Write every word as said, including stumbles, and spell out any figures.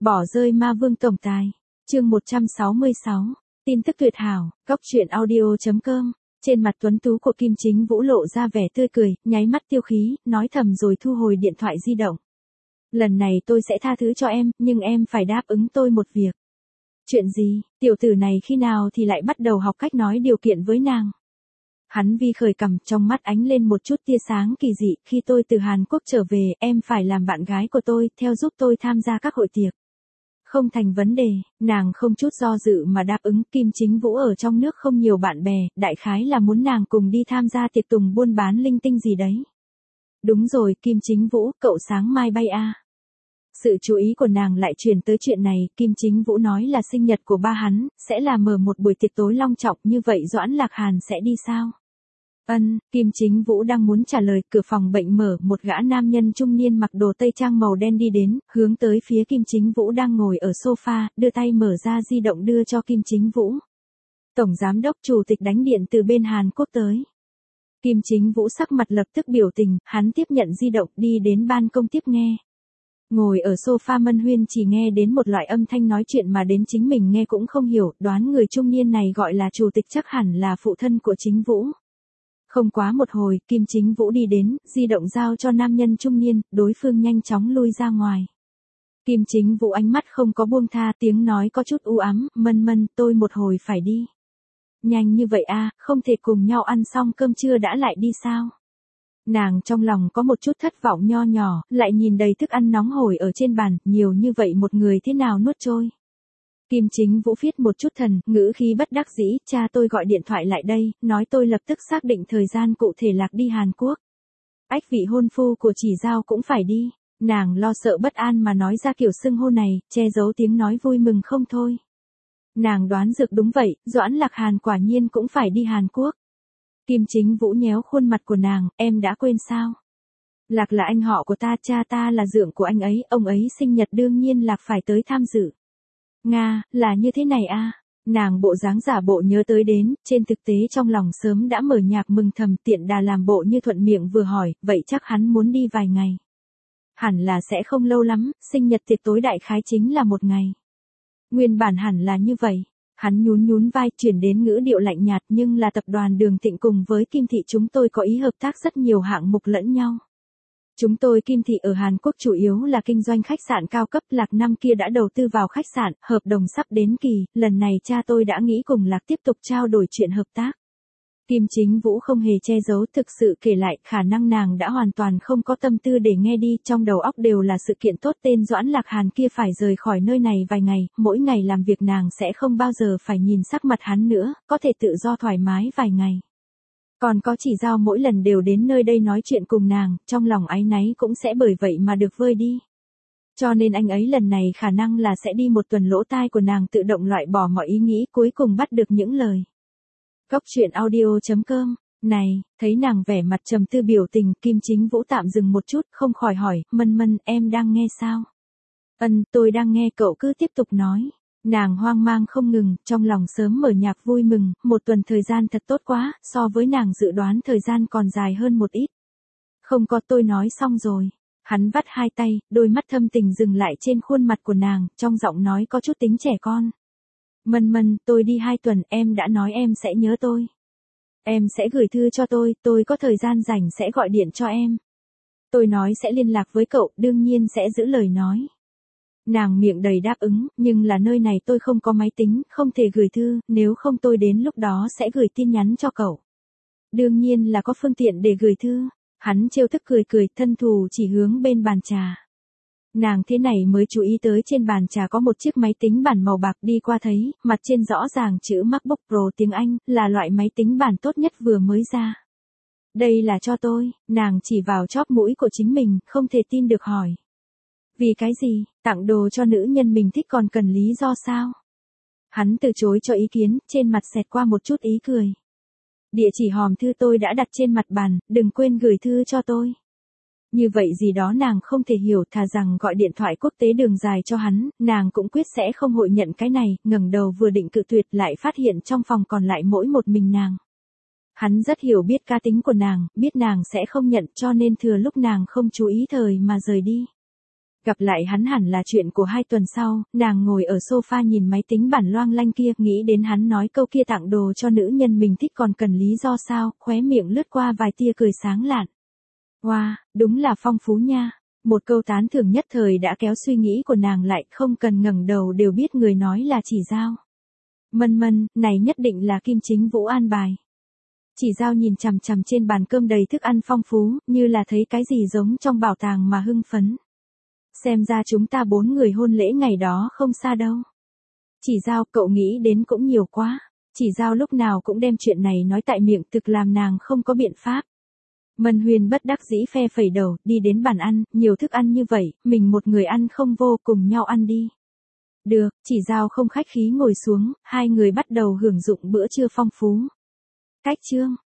Bỏ rơi ma vương tổng tài. Chương một trăm sáu mươi sáu. Tin tức tuyệt hảo, góc truyện audio chấm com. Trên mặt tuấn tú của Kim Chính Vũ lộ ra vẻ tươi cười, nháy mắt tiêu khí, nói thầm rồi thu hồi điện thoại di động. Lần này tôi sẽ tha thứ cho em, nhưng em phải đáp ứng tôi một việc. Chuyện gì? Tiểu tử này khi nào thì lại bắt đầu học cách nói điều kiện với nàng? Hắn vi khởi cằm, trong mắt ánh lên một chút tia sáng kỳ dị. Khi tôi từ Hàn Quốc trở về, em phải làm bạn gái của tôi, theo giúp tôi tham gia các hội tiệc. Không thành vấn đề, nàng không chút do dự mà đáp ứng. Kim Chính Vũ ở trong nước không nhiều bạn bè, đại khái là muốn nàng cùng đi tham gia tiệc tùng buôn bán linh tinh gì đấy. Đúng rồi, Kim Chính Vũ, cậu sáng mai bay à? Sự chú ý của nàng lại chuyển tới chuyện này. Kim Chính Vũ nói là sinh nhật của ba hắn, sẽ là mở một buổi tiệc tối long trọng, như vậy Doãn Lạc Hàn sẽ đi sao? Ân, Kim Chính Vũ đang muốn trả lời, cửa phòng bệnh mở, một gã nam nhân trung niên mặc đồ tây trang màu đen đi đến, hướng tới phía Kim Chính Vũ đang ngồi ở sofa, đưa tay mở ra di động đưa cho Kim Chính Vũ. Tổng giám đốc chủ tịch đánh điện từ bên Hàn Quốc tới. Kim Chính Vũ sắc mặt lập tức biểu tình, hắn tiếp nhận di động, đi đến ban công tiếp nghe. Ngồi ở sofa Mân Huyên chỉ nghe đến một loại âm thanh nói chuyện mà đến chính mình nghe cũng không hiểu, đoán người trung niên này gọi là chủ tịch chắc hẳn là phụ thân của Chính Vũ. Không quá một hồi, Kim Chính Vũ đi đến, di động giao cho nam nhân trung niên, đối phương nhanh chóng lui ra ngoài. Kim Chính Vũ ánh mắt không có buông tha, tiếng nói có chút u ám, Mân Mân, tôi một hồi phải đi. Nhanh như vậy à, không thể cùng nhau ăn xong cơm trưa đã lại đi sao? Nàng trong lòng có một chút thất vọng nho nhỏ, lại nhìn đầy thức ăn nóng hổi ở trên bàn, nhiều như vậy một người thế nào nuốt trôi. Kim Chính Vũ viết một chút thần, ngữ khí bất đắc dĩ, cha tôi gọi điện thoại lại đây, nói tôi lập tức xác định thời gian cụ thể lạc đi Hàn Quốc. Ách vị hôn phu của Chỉ Giao cũng phải đi, nàng lo sợ bất an mà nói ra kiểu xưng hô này, che giấu tiếng nói vui mừng không thôi. Nàng đoán dược đúng vậy, Doãn Lạc Hàn quả nhiên cũng phải đi Hàn Quốc. Kim Chính Vũ nhéo khuôn mặt của nàng, em đã quên sao? Lạc là anh họ của ta, cha ta là dượng của anh ấy, ông ấy sinh nhật đương nhiên Lạc phải tới tham dự. Nga, là như thế này à? Nàng bộ dáng giả bộ nhớ tới đến, trên thực tế trong lòng sớm đã mở nhạc mừng thầm, tiện đà làm bộ như thuận miệng vừa hỏi, vậy chắc hắn muốn đi vài ngày. Hẳn là sẽ không lâu lắm, sinh nhật tiệc tối đại khái chính là một ngày. Nguyên bản hẳn là như vậy. Hắn nhún nhún vai, chuyển đến ngữ điệu lạnh nhạt, nhưng là tập đoàn Đường Thịnh cùng với Kim Thị chúng tôi có ý hợp tác rất nhiều hạng mục lẫn nhau. Chúng tôi Kim Thị ở Hàn Quốc chủ yếu là kinh doanh khách sạn cao cấp, Lạc năm kia đã đầu tư vào khách sạn, hợp đồng sắp đến kỳ, lần này cha tôi đã nghĩ cùng Lạc tiếp tục trao đổi chuyện hợp tác. Kim Chính Vũ không hề che giấu, thực sự kể lại, khả năng nàng đã hoàn toàn không có tâm tư để nghe đi, trong đầu óc đều là sự kiện tốt, tên Doãn Lạc Hàn kia phải rời khỏi nơi này vài ngày, mỗi ngày làm việc nàng sẽ không bao giờ phải nhìn sắc mặt hắn nữa, có thể tự do thoải mái vài ngày. Còn có Chỉ Giao mỗi lần đều đến nơi đây nói chuyện cùng nàng, trong lòng áy náy cũng sẽ bởi vậy mà được vơi đi. Cho nên anh ấy lần này khả năng là sẽ đi một tuần, lỗ tai của nàng tự động loại bỏ mọi ý nghĩ, cuối cùng bắt được những lời. Góc truyện audio chấm com. Này, thấy nàng vẻ mặt trầm tư biểu tình, Kim Chính Vũ tạm dừng một chút, không khỏi hỏi, Mân Mân, em đang nghe sao? Ân, tôi đang nghe, cậu cứ tiếp tục nói. Nàng hoang mang không ngừng, trong lòng sớm mở nhạc vui mừng, một tuần thời gian thật tốt quá, so với nàng dự đoán thời gian còn dài hơn một ít. Không có, tôi nói xong rồi. Hắn vắt hai tay, đôi mắt thâm tình dừng lại trên khuôn mặt của nàng, trong giọng nói có chút tính trẻ con. Mân Mân, tôi đi hai tuần, em đã nói em sẽ nhớ tôi. Em sẽ gửi thư cho tôi, tôi có thời gian rảnh sẽ gọi điện cho em. Tôi nói sẽ liên lạc với cậu, đương nhiên sẽ giữ lời nói. Nàng miệng đầy đáp ứng, nhưng là nơi này tôi không có máy tính, không thể gửi thư, nếu không tôi đến lúc đó sẽ gửi tin nhắn cho cậu. Đương nhiên là có phương tiện để gửi thư. Hắn trêu thức cười cười, thân thù chỉ hướng bên bàn trà. Nàng thế này mới chú ý tới trên bàn trà có một chiếc máy tính bảng màu bạc, đi qua thấy, mặt trên rõ ràng chữ MacBook Pro tiếng Anh, là loại máy tính bảng tốt nhất vừa mới ra. Đây là cho tôi, nàng chỉ vào chóp mũi của chính mình, không thể tin được hỏi. Vì cái gì, tặng đồ cho nữ nhân mình thích còn cần lý do sao? Hắn từ chối cho ý kiến, trên mặt xẹt qua một chút ý cười. Địa chỉ hòm thư tôi đã đặt trên mặt bàn, đừng quên gửi thư cho tôi. Như vậy gì đó nàng không thể hiểu, thà rằng gọi điện thoại quốc tế đường dài cho hắn, nàng cũng quyết sẽ không hội nhận cái này, ngẩng đầu vừa định cự tuyệt lại phát hiện trong phòng còn lại mỗi một mình nàng. Hắn rất hiểu biết cá tính của nàng, biết nàng sẽ không nhận cho nên thừa lúc nàng không chú ý thời mà rời đi. Gặp lại hắn hẳn là chuyện của hai tuần sau, nàng ngồi ở sofa nhìn máy tính bản loang lanh kia, nghĩ đến hắn nói câu kia tặng đồ cho nữ nhân mình thích còn cần lý do sao, khóe miệng lướt qua vài tia cười sáng lạn. Wow, đúng là phong phú nha. Một câu tán thưởng nhất thời đã kéo suy nghĩ của nàng lại, không cần ngẩng đầu đều biết người nói là Chỉ Giao. Mân mân, này nhất định là Kim Chính Vũ an bài. Chỉ Giao nhìn chằm chằm trên bàn cơm đầy thức ăn phong phú, như là thấy cái gì giống trong bảo tàng mà hưng phấn. Xem ra chúng ta bốn người hôn lễ ngày đó không xa đâu. Chỉ Giao, cậu nghĩ đến cũng nhiều quá. Chỉ Giao lúc nào cũng đem chuyện này nói tại miệng, thực làm nàng không có biện pháp. Mân Huyền bất đắc dĩ phe phẩy đầu, đi đến bàn ăn, nhiều thức ăn như vậy, mình một người ăn không vô, cùng nhau ăn đi. Được, Chỉ Giao không khách khí ngồi xuống, hai người bắt đầu hưởng dụng bữa trưa phong phú. Cách chương